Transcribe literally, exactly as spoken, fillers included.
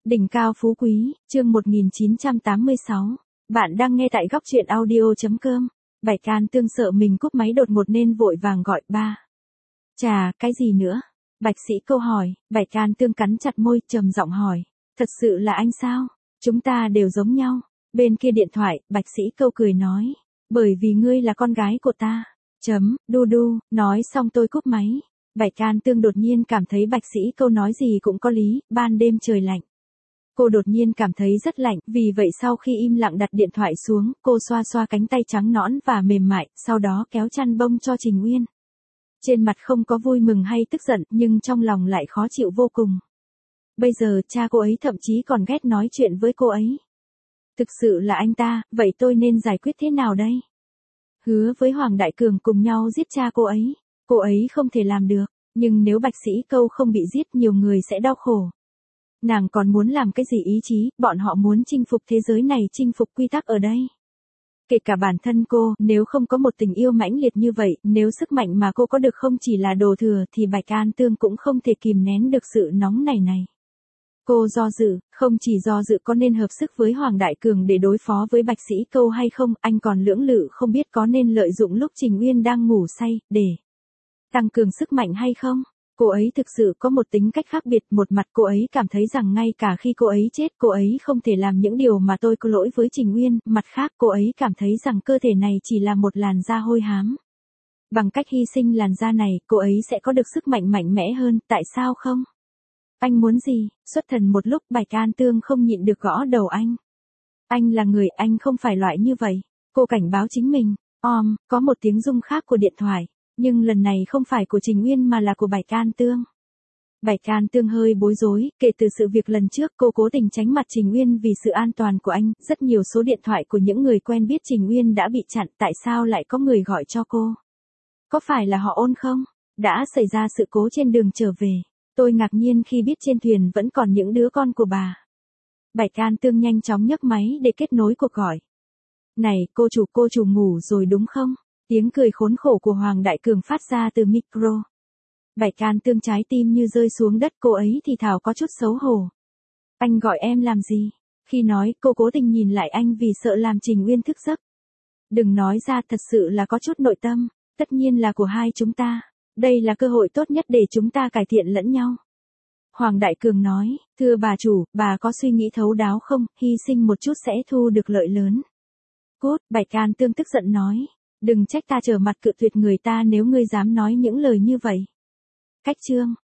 Đỉnh cao phú quý, chương một nghìn chín trăm tám mươi sáu. Bạn đang nghe tại góc truyện audio.com. Bạch Can Tương sợ mình cúp máy đột ngột nên vội vàng gọi ba. Chà, cái gì nữa? Bạch Sĩ Câu hỏi. Bạch Can Tương cắn chặt môi, trầm giọng hỏi. Thật sự là anh sao? Chúng ta đều giống nhau. Bên kia điện thoại, Bạch Sĩ Câu cười nói. Bởi vì ngươi là con gái của ta. Chấm, đu đu, nói xong tôi cúp máy. Bạch Can Tương đột nhiên cảm thấy Bạch Sĩ Câu nói gì cũng có lý, ban đêm trời lạnh. Cô đột nhiên cảm thấy rất lạnh, vì vậy sau khi im lặng đặt điện thoại xuống, cô xoa xoa cánh tay trắng nõn và mềm mại, sau đó kéo chăn bông cho Trình Uyên. Trên mặt không có vui mừng hay tức giận, nhưng trong lòng lại khó chịu vô cùng. Bây giờ cha cô ấy thậm chí còn ghét nói chuyện với cô ấy. Thực sự là anh ta, vậy tôi nên giải quyết thế nào đây? Hứa với Hoàng Đại Cường cùng nhau giết cha cô ấy. Cô ấy không thể làm được, nhưng nếu Bạch Sĩ Câu không bị giết nhiều người sẽ đau khổ. Nàng còn muốn làm cái gì ý chí, bọn họ muốn chinh phục thế giới này, chinh phục quy tắc ở đây. Kể cả bản thân cô, nếu không có một tình yêu mãnh liệt như vậy, nếu sức mạnh mà cô có được không chỉ là đồ thừa thì Bạch Can Tương cũng không thể kìm nén được sự nóng này này. Cô do dự, không chỉ do dự có nên hợp sức với Hoàng Đại Cường để đối phó với Bạch Sĩ Câu hay không, anh còn lưỡng lự không biết có nên lợi dụng lúc Trình Uyên đang ngủ say, để tăng cường sức mạnh hay không. Cô ấy thực sự có một tính cách khác biệt, một mặt cô ấy cảm thấy rằng ngay cả khi cô ấy chết cô ấy không thể làm những điều mà tôi có lỗi với Trình Uyên, mặt khác cô ấy cảm thấy rằng cơ thể này chỉ là một làn da hôi hám. Bằng cách hy sinh làn da này, cô ấy sẽ có được sức mạnh mạnh mẽ hơn, tại sao không? Anh muốn gì? Xuất thần một lúc Bạch Can Tương không nhịn được gõ đầu anh. Anh là người, anh không phải loại như vậy. Cô cảnh báo chính mình. Om, có một tiếng rung khác của điện thoại. Nhưng lần này không phải của Trình Uyên mà là của Bạch Can Tương. Bạch Can Tương hơi bối rối, kể từ sự việc lần trước cô cố tình tránh mặt Trình Uyên vì sự an toàn của anh, rất nhiều số điện thoại của những người quen biết Trình Uyên đã bị chặn, tại sao lại có người gọi cho cô? Có phải là họ Ôn không? Đã xảy ra sự cố trên đường trở về. Tôi ngạc nhiên khi biết trên thuyền vẫn còn những đứa con của bà. Bạch Can Tương nhanh chóng nhấc máy để kết nối cuộc gọi. Này, cô chủ cô chủ ngủ rồi đúng không? Tiếng cười khốn khổ của Hoàng Đại Cường phát ra từ micro. Bạch Can Tương trái tim như rơi xuống đất, cô ấy thì thào có chút xấu hổ. Anh gọi em làm gì? Khi nói, cô cố tình nhìn lại anh vì sợ làm Trình Uyên thức giấc. Đừng nói ra, thật sự là có chút nội tâm, tất nhiên là của hai chúng ta. Đây là cơ hội tốt nhất để chúng ta cải thiện lẫn nhau. Hoàng Đại Cường nói, thưa bà chủ, bà có suy nghĩ thấu đáo không, hy sinh một chút sẽ thu được lợi lớn. Cốt, Bạch Can Tương tức giận nói. Đừng trách ta trở mặt cự tuyệt người ta nếu ngươi dám nói những lời như vậy. Cách chương,